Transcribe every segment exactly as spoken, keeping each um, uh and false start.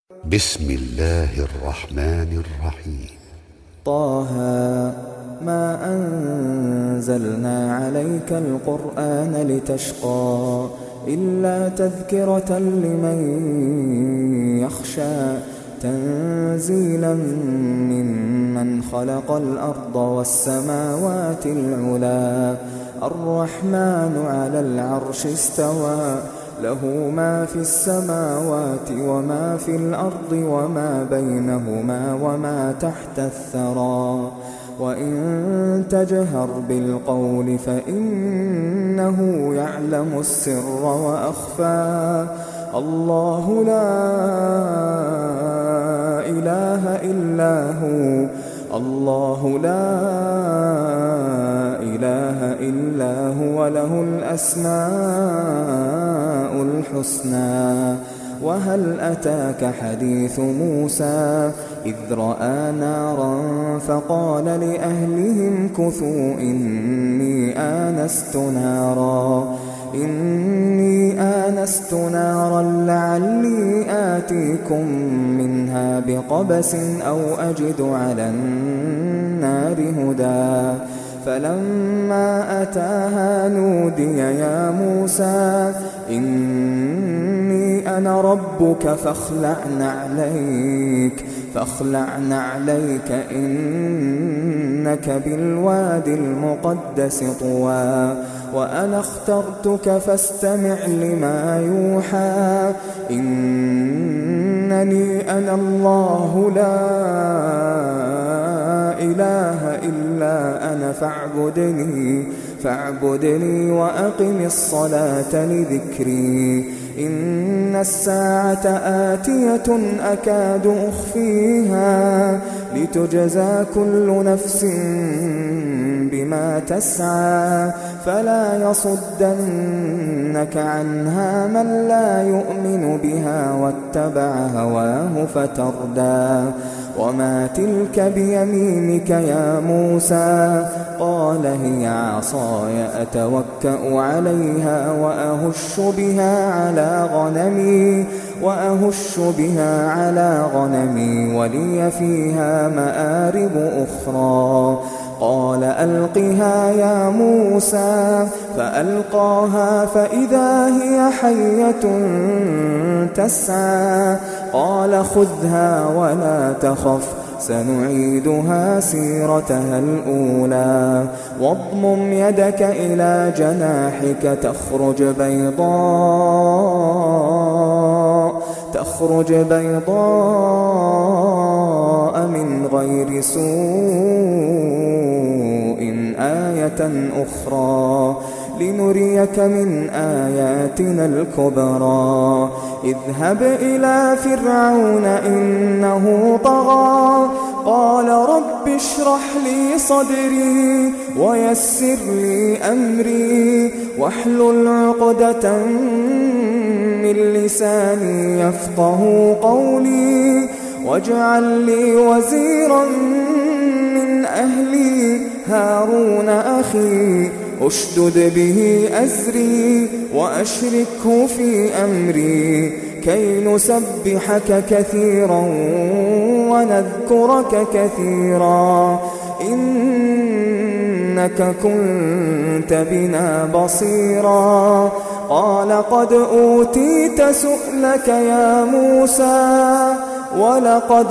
بسم الله الرحمن الرحيم. طه ما أنزلنا عليك القرآن لتشقى إلا تذكرة لمن يخشى تنزيلا ممن خلق الأرض والسماوات العلا الرحمن على العرش استوى له ما في السماوات وما في الأرض وما بينهما وما تحت الثرى وإن تجهر بالقول فإنه يعلم السر وأخفى الله لا إله إلا هو الله لا إله إلا هو له الأسماء الحسنى وهل أتاك حديث موسى إذ رأى نارا فقال لأهلهم كثوا إني آنست نارا إني آنست نارا لعلي آتيكم منها بقبس أو أجد على النار هدى فلما أتاها نودي يا موسى إني أنا ربك فاخلع نعليك فاخلع نعليك إنك بالوادي المقدس طوى وأنا اخترتك فاستمع لما يوحى إنني أنا الله لا إله إلا أنا فاعبدني فاعبدني وأقم الصلاة لذكري إن الساعة آتية أكاد أخفيها لتجزى كل نفس بما تسعى فلا يصدنك عنها من لا يؤمن بها واتبع هواه فتردى وما تلك بيمينك يا موسى قال هي عصاي أتوكأ عليها وأهش بها على غنمي وأهش بها على غنمي ولي فيها مآرب أخرى قال ألقها يا موسى فألقاها فإذا هي حية تسعى قال خذها ولا تخف سنعيدها سيرتها الأولى واضمم يدك إلى جناحك تخرج بيضاء تخرج بيضاء من غير سوء آية أخرى لنريك من آياتنا الكبرى اذهب إلى فرعون إنه طغى قال رب اشرح لي صدري ويسر لي أمري واحلل عقدة من لساني يفقه قولي واجعل لي وزيرا من أهلي هارون أخي أشدد به أزري وأشركه في أمري كي نسبحك كثيرا ونذكرك كثيرا إنك كنت بنا بصيرا قال قد أوتيت سؤلك يا موسى ولقد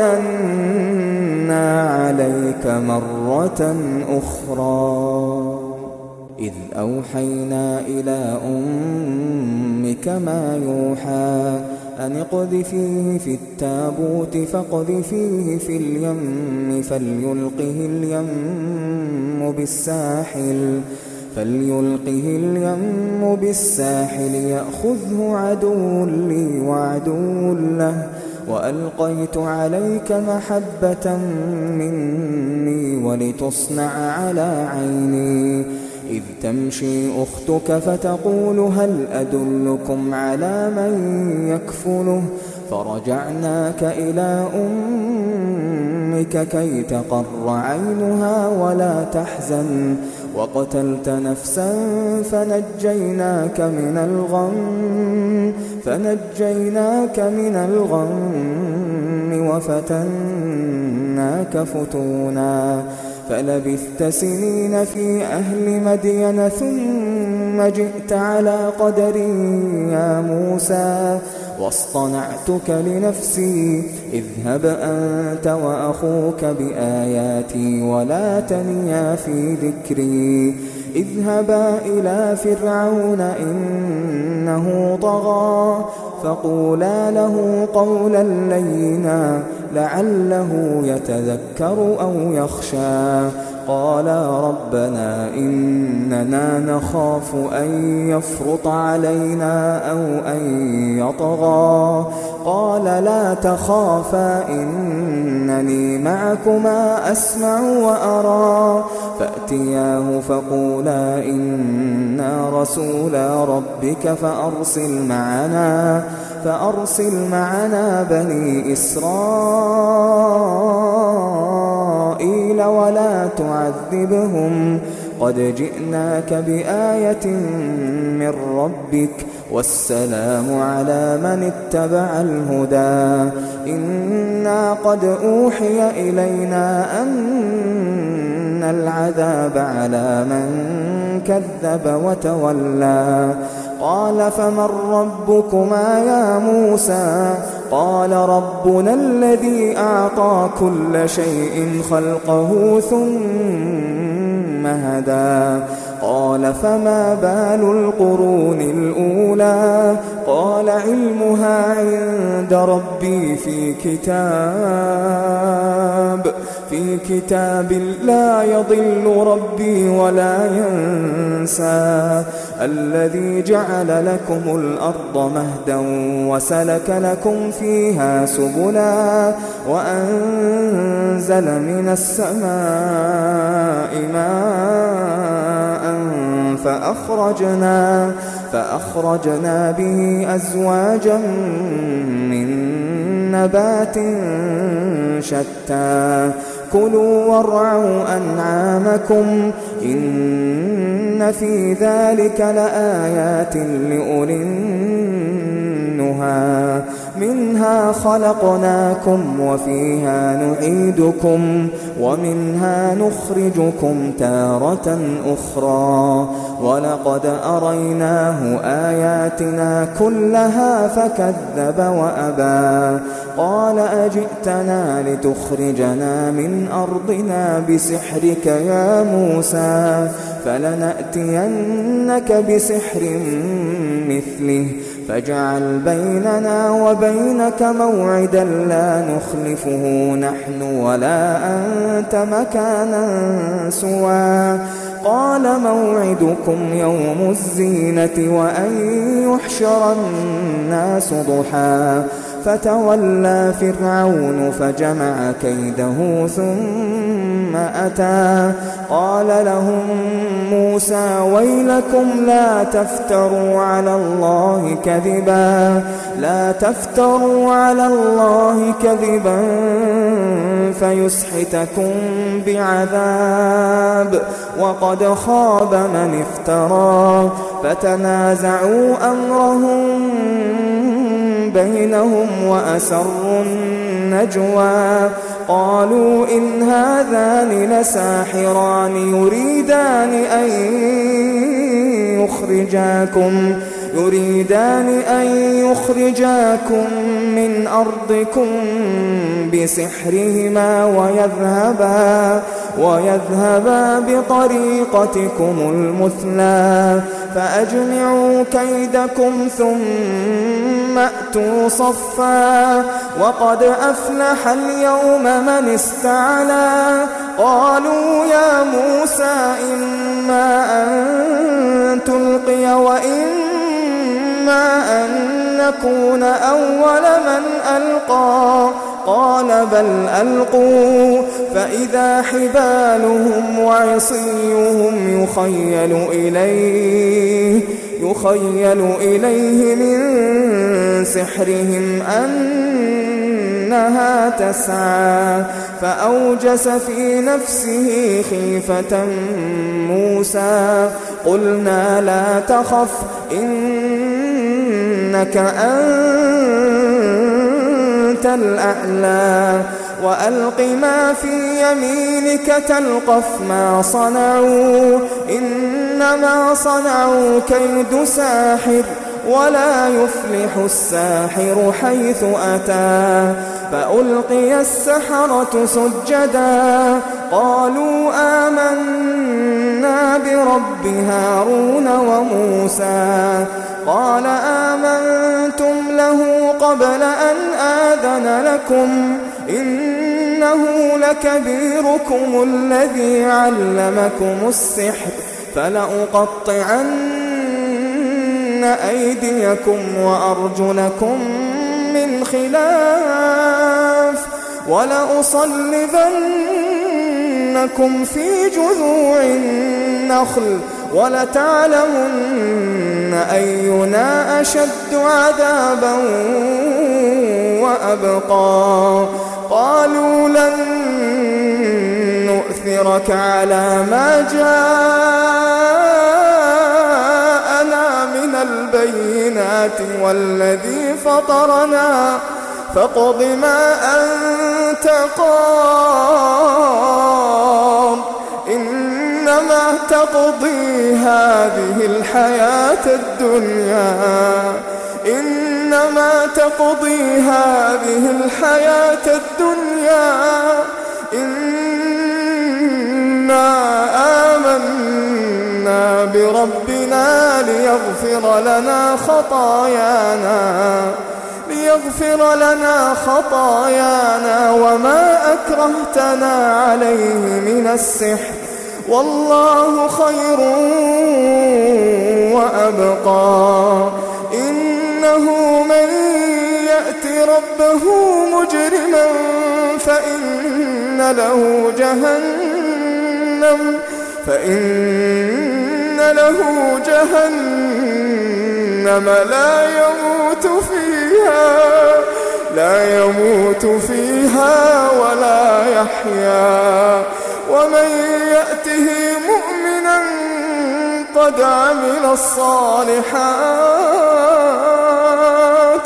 مننا عليك مرة أخرى إذ أوحينا إلى أمك ما يوحى أن اقذفيه في التابوت فاقذفيه في اليم فليلقه اليم بالساحل فليلقه اليم بالساحل يأخذه عدو لي وعدو له وألقيت عليك محبة مني ولتصنع على عيني إذ تمشي أختك فتقول هل أدلكم على من يكفله فرجعناك إلى أمك كي تقر عينها ولا تحزن وقتلت نفسا فنجيناك من الغم فنجيناك من الغم وفتناك فتونا فلبثت سنين في أهل مدين ثم جئت على قدري يا موسى واصطنعتك لنفسي اذهب أنت وأخوك بآياتي ولا تنيا في ذكري اذهبا إلى فرعون إنه طغى فقولا له قولا لينا لعله يتذكر أو يخشى قالا ربنا إننا نخاف أن يفرط علينا أو أن يطغى قال لا تخافا إنني معكما أسمع وأرى فأتياه فقولا إنا رسولا ربك فأرسل معنا فأرسل معنا بني إسرائيل ولا تعذبهم قد جئناك بآية من ربك والسلام على من اتبع الهدى إنا قد أوحي إلينا أن العذاب على من كذب وتولى قال فمن ربكما يا موسى قال ربنا الذي أعطى كل شيء خلقه ثم هدى قال فما بال القرون الأولى قال علمها عند ربي في كتاب في كتاب لا يضل ربي ولا ينسى الذي جعل لكم الأرض مهدا وسلك لكم فيها سبلا وأنزل من السماء ماء فأخرجنا فأخرجنا به أزواجا من نبات شتى كلوا وارعوا أنعامكم إن في ذلك لآيات لأولي النهى منها خلقناكم وفيها نعيدكم ومنها نخرجكم تارة أخرى ولقد أريناه آياتنا كلها فكذب وأبى قال أجئتنا لتخرجنا من أرضنا بسحرك يا موسى فلنأتينك بسحر مثله فاجعل بيننا وبينك موعدا لا نخلفه نحن ولا أنت مكانا سوى قال موعدكم يوم الزينة وأن يحشر الناس ضحى فتولى فرعون فجمع كيده ثم أتى قال لهم موسى ويلكم لا تفتروا على الله كذبا لا تفتروا على الله كذبا فيسحتكم بعذاب وقد خاب من افترى فتنازعوا أمرهم بينهم وأسروا النجوى قالوا إن هذان لساحران يريدان أن يخرجاكم يريدان أن يخرجاكم من أرضكم بسحرهما ويذهبا ويذهبا بطريقتكم المثلى فأجمعوا كيدكم ثم أتوا صفا وقد أفلح اليوم من استعلى قالوا يا موسى إما أن تلقي وإما أن نكون أول من ألقى قال بل ألقوا فإذا حبالهم وعصيهم يخيل إليه يخيل إليه من سحرهم أن إنها تسعى فأوجس في نفسه خيفة موسى قلنا لا تخف إنك أنت الأعلى وألق ما في يمينك تلقف ما صنعوا إنما صنعوا كيد ساحر ولا يفلح الساحر حيث أتى فألقي السحرة سجدا قالوا آمنا برب هارون وموسى قال آمنتم له قبل أن آذن لكم إنه لكبيركم الذي علمكم السحر فلأقطعن أيديكم وأرجلكم من خلاف ولأصلبنكم في جذوع النخل ولتعلمن أينا أشد عذابا وأبقى قالوا لن نؤثرك على ما جاءنا من البينات والذي فطرنا فاقض ما أنت قاض إنما تقضي هذه الحياة الدنيا إنما تقضي هذه الحياة الدنيا إنا آمنا بربنا ليغفر لنا خطايانا ليغفر لنا خطايانا وما أكرهتنا عليه من السحر والله خير وأبقى إنه من يأت ربه مجرما فإن له جهنم فإن له جهنم لا يموت فيها لا يموت فيها ولا يحيا ومن يأته مؤمنا قد عمل الصالحات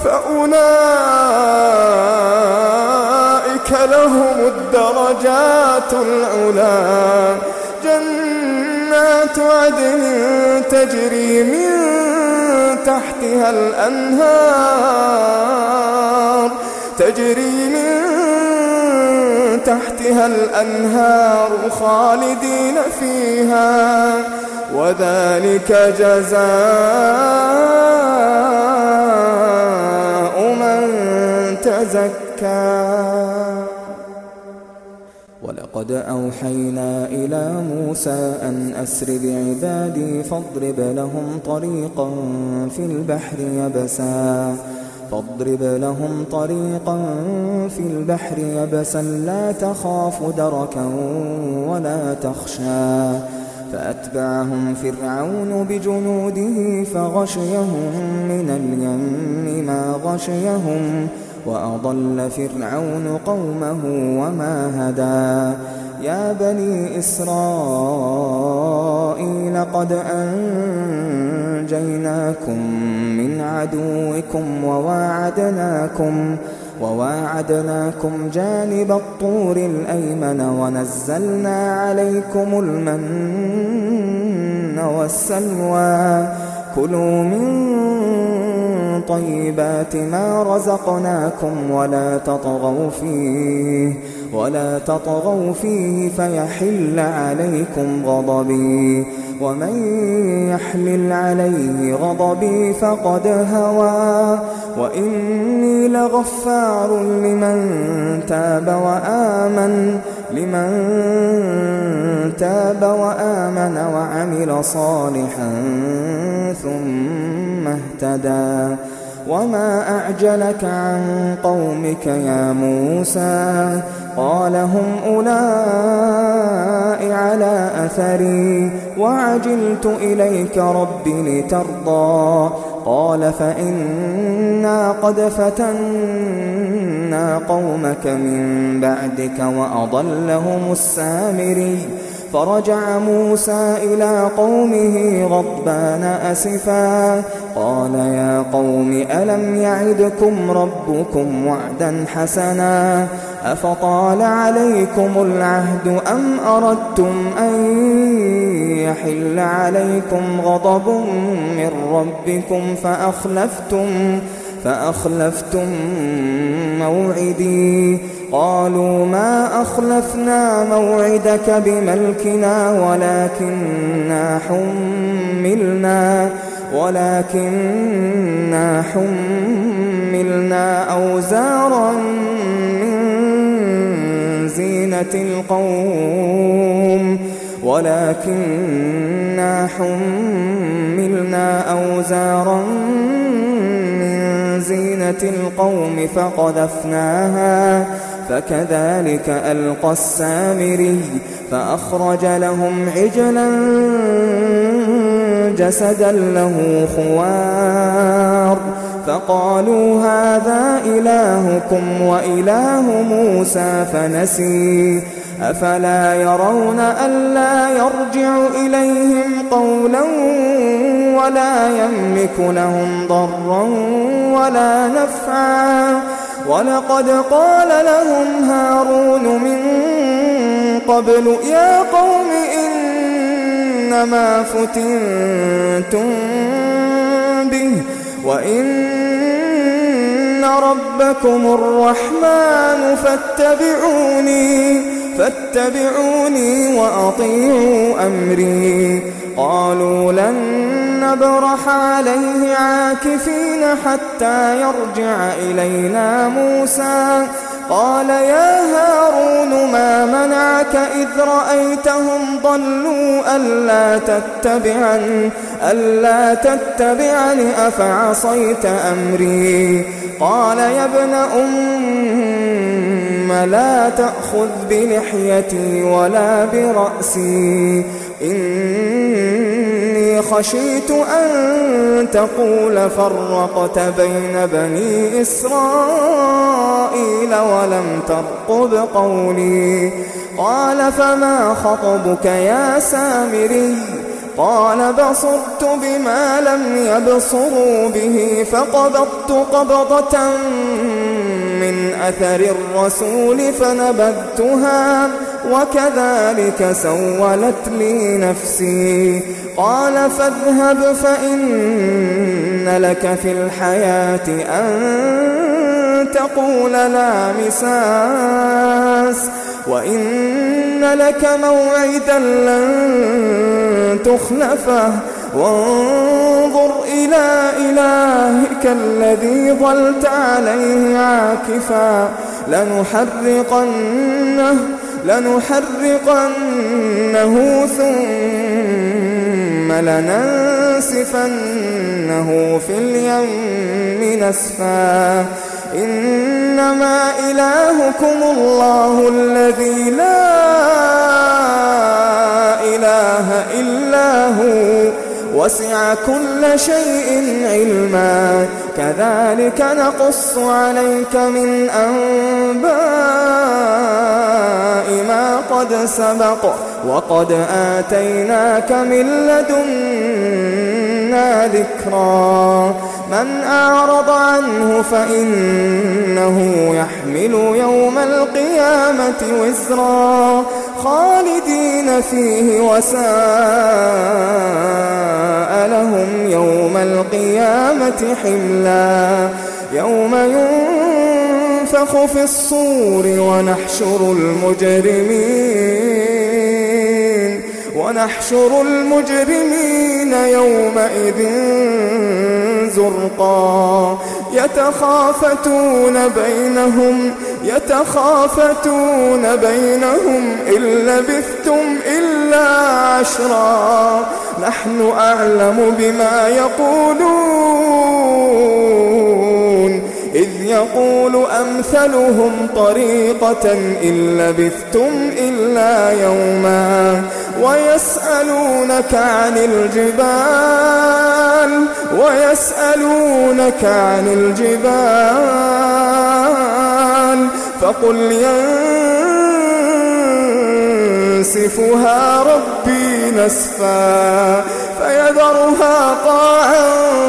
فأولئك لهم الدرجات العلى جنات عدن تجري من تحتها الأنهار تجري من تحتها الأنهار خالدين فيها وذلك جزاء من تزكى ولقد أوحينا إلى موسى أن أسر بعبادي فاضرب لهم طريقا في البحر يبسا فاضرب لهم طريقا في البحر يبسا لا تخاف دركا ولا تخشى فأتبعهم فرعون بجنوده فغشيهم من اليم ما غشيهم وأضل فرعون قومه وما هدى يا بني إسرائيل قد أنجيناكم من عدوكم وواعدناكم وواعدناكم جانب الطور الأيمن ونزلنا عليكم المن والسلوى كلوا من طيبات ما رزقناكم ولا تطغوا فيه ولا تطغوا فيه فيحل عليكم غضبي ومن يحلل عليه غضبي فقد هوى وإني لغفار لمن تاب وآمن لمن تاب وآمن وعمل صالحا ثم اهتدى وما أعجلك عن قومك يا موسى قال هم أولئك على أثري وعجلت إليك رب لترضى قال فإنا قد فتنا قومك من بعدك وأضلهم السامري فرجع موسى إلى قومه غضبان أسفا قال يا قوم ألم يعدكم ربكم وعدا حسنا أفطال عليكم العهد أم أردتم أن يحل عليكم غضب من ربكم فأخلفتم فأخلفتم موعدي قالوا ما أخلفنا موعدك بملكنا ولكننا حملنا ولكننا حملنا أوزارا من زينة القوم ولكننا حملنا أوزارا زينة القوم فقذفناها فكذلك ألقى السامري فأخرج لهم عجلا جسدا له خوار فقالوا هذا إلهكم وإله موسى فنسي أفلا يرون ألا يرجع إليهم قولا ولا يملك لهم ضرا ولا نفعا ولقد قال لهم هارون من قبل يا قوم إنما فتنتم به وإن ربكم الرحمن فاتبعوني فاتبعوني وأطيعوا أمري قالوا لن نبرح عليه عاكفين حتى يرجع إلينا موسى قال يا هارون ما منعك إذ رأيتهم ضلوا ألا تتبعني ألا تتبعني أفعصيت أمري قال يا ابن أم لا تأخذ بلحيتي ولا برأسي إني خشيت أن تقول فرقت بين بني إسرائيل ولم ترقب قولي قال فما خطبك يا سامري قال بصرت بما لم يبصروا به فقبضت قبضة من أثر الرسول فنبذتها وكذلك سولت لي نفسي قال فاذهب فإن لك في الحياة أن تقول لا مساس وإن لك موعدا لن تخلفه وانظر إلى إلهك الذي ظلت عليه عاكفا لنحرقنه لنحرقنه ثم لننسفنه في اليم نسفا إنما إلهكم الله الذي لا إله إلا هو وسع كل شيء علما كذلك نقص عليك من أنباء ما قد سبق وقد آتيناك من لدنا ذكرا من أعرض عنه فإنه يحمل يوم القيامة وزرا خالدين فيه وساء لهم يوم القيامة حملا يوم ينفخ في الصور ونحشر المجرمين ونحشر المجرمين يومئذ زرقا يتخافتون بينهم يتخافتون بينهم إن لبثتم إلا عشرا نحن أعلم بما يقولون إذ يقول أمثلهم طريقة إن لبثتم إلا يوما ويسألونك عن الجبال ويسألونك عن الجبال فقل ينسفها ربي نسفا فيذرها قاعا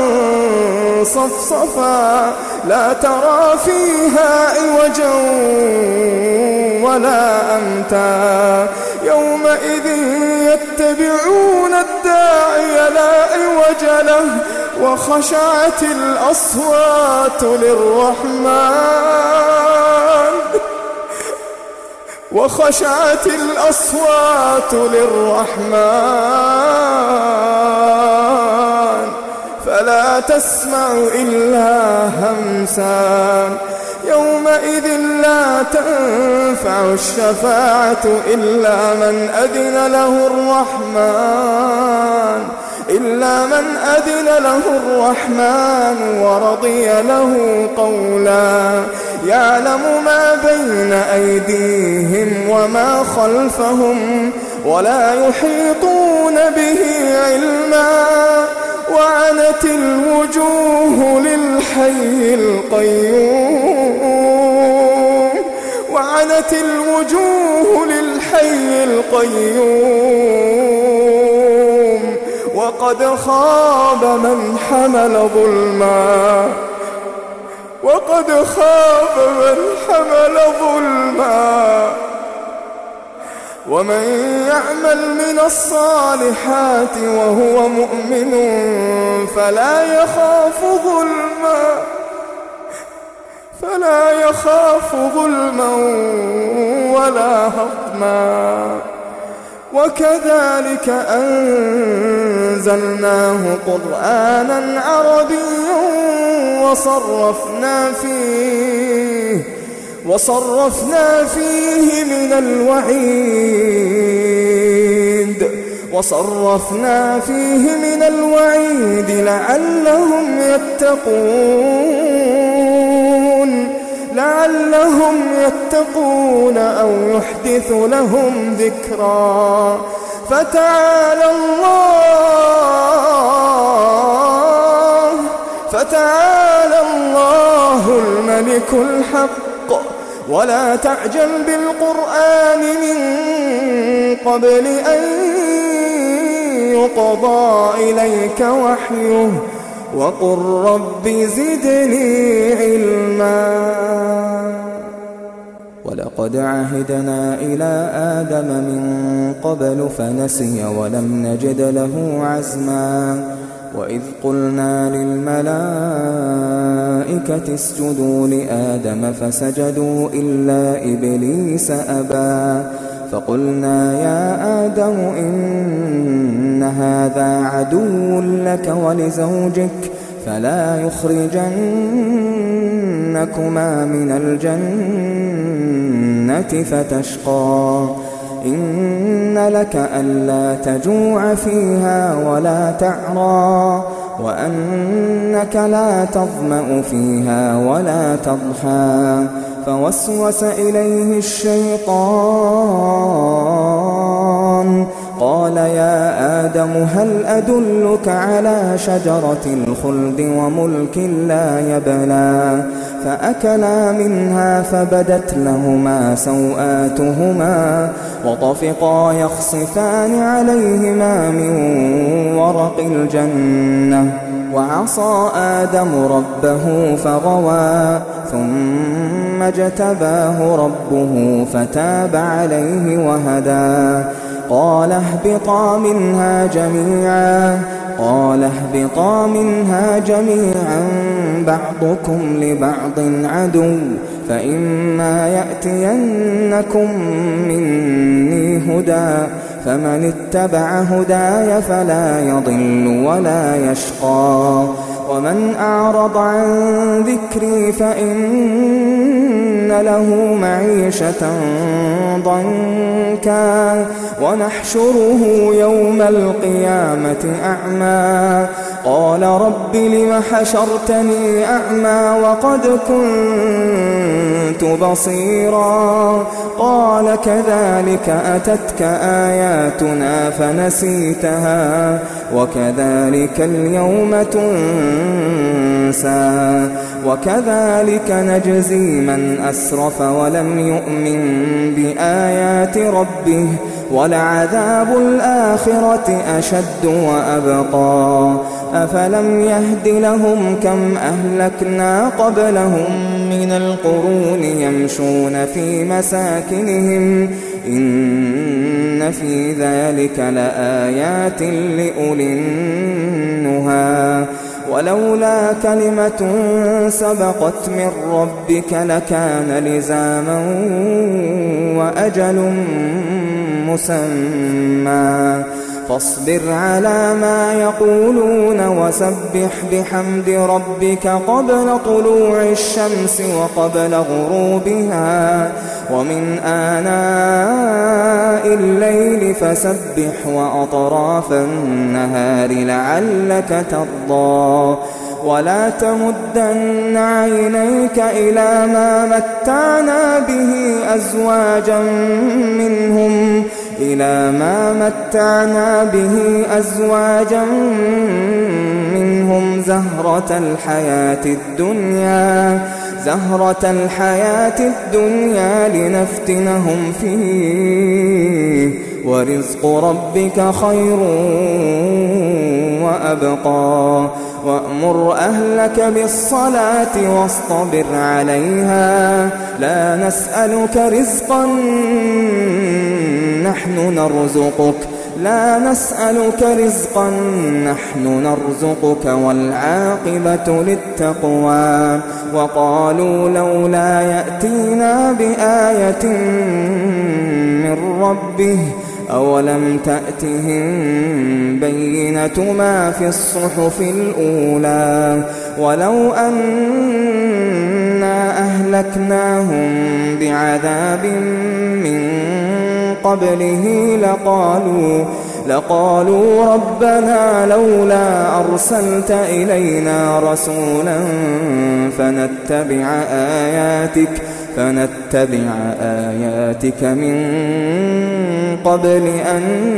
صفصفا لا ترى فيها عوجا ولا أمتا يومئذ يتبعون الداعي لا عوج له وخشعت الأصوات للرحمن وخشعت الأصوات للرحمن فلا تسمع إلا همسا يومئذ لا تنفع الشفاعة إلا من أذن له الرحمن إلا من أذن له الرحمن ورضي له قولا يعلم ما بين أيديهم وما خلفهم ولا يحيطون به علما وعنت الوجوه للحي القيوم وعنت الوجوه للحي القيوم وقد خاب من حمل ظلما وقد خاب من حمل ظلما ومن يعمل من الصالحات وهو مؤمن فلا يخاف ظلما فلا يخاف ظلما ولا هضما وكذلك أنزلناه قرآنا عربيا وصرفنا فيه وصرفنا فيه من الوعيد وصرفنا فيه من الوعيد لعلهم يتقون لعلهم يتقون أو يحدث لهم ذكرا فتعالى الله فتعالى الله الملك الحق ولا تعجل بالقرآن من قبل أن يقضى إليك وحيه وقل رب زدني علما ولقد عهدنا إلى آدم من قبل فنسي ولم نجد له عزما وإذ قلنا للملائكة اسجدوا لآدم فسجدوا إلا إبليس أبى فقلنا يا آدم إن هذا عدو لك ولزوجك فلا يخرجنكما من الجنة فتشقى إن لك ألا تجوع فيها ولا تعرى وأنك لا تظمأ فيها ولا تضحى فوسوس إليه الشيطان قال يا آدم هل أدلك على شجرة الخلد وملك لا يبلى فأكلا منها فبدت لهما سوآتهما وطفقا يخصفان عليهما من ورق الجنة وعصى آدم ربه فغوى ثم اجتباه ربه فتاب عليه وهدى قال اهبطا منها جميعا قال اهبطا منها جميعا بعضكم لبعض عدو فإما يأتينكم مني هدى فمن اتبع هداي فلا يضل ولا يشقى ومن أعرض عن ذكري فإن له معيشة ضنكا ونحشره يوم القيامة أعمى قال رب لم حشرتني أعمى وقد كنت بصيرا قال كذلك أتتك آياتنا فنسيتها وكذلك اليوم تنسى أنسى وكذلك نجزي من أسرف ولم يؤمن بآيات ربه ولعذاب الآخرة أشد وأبقى أفلم يهد لهم كم أهلكنا قبلهم من القرون يمشون في مساكنهم إن في ذلك لآيات لأولي النهى ولولا كلمة سبقت من ربك لكان لزاما وأجل مسمى فاصبر على ما يقولون وسبح بحمد ربك قبل طلوع الشمس وقبل غروبها ومن آناء الليل فسبح وأطراف النهار لعلك ترضى ولا تمدن عينيك إلى ما متعنا به أزواجا منهم إلى ما متعنا به أزواجا منهم زهرة الحياة الدنيا زهرة الحياة الدنيا لنفتنهم فيه ورزق ربك خير وأبقى وأمر أهلك بالصلاة واصطبر عليها لا نسألك رزقا نحن نرزقك لا نسألك رزقا نحن نرزقك والعاقبة للتقوى وقالوا لولا يأتينا بآية من ربه أولم تأتهم بينة ما في الصحف الأولى ولو أنا أهلكناهم بعذاب من قبله لقالوا لقالوا ربنا لولا أرسلت إلينا رسولا فنتبع آياتك فنتبع آياتك من قبل أن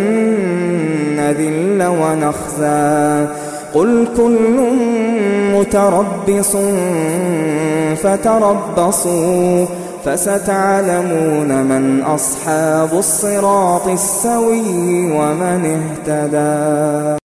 نذل ونخزى قل كل متربص فتربصوا فستعلمون من أصحاب الصراط السوي ومن اهتدى.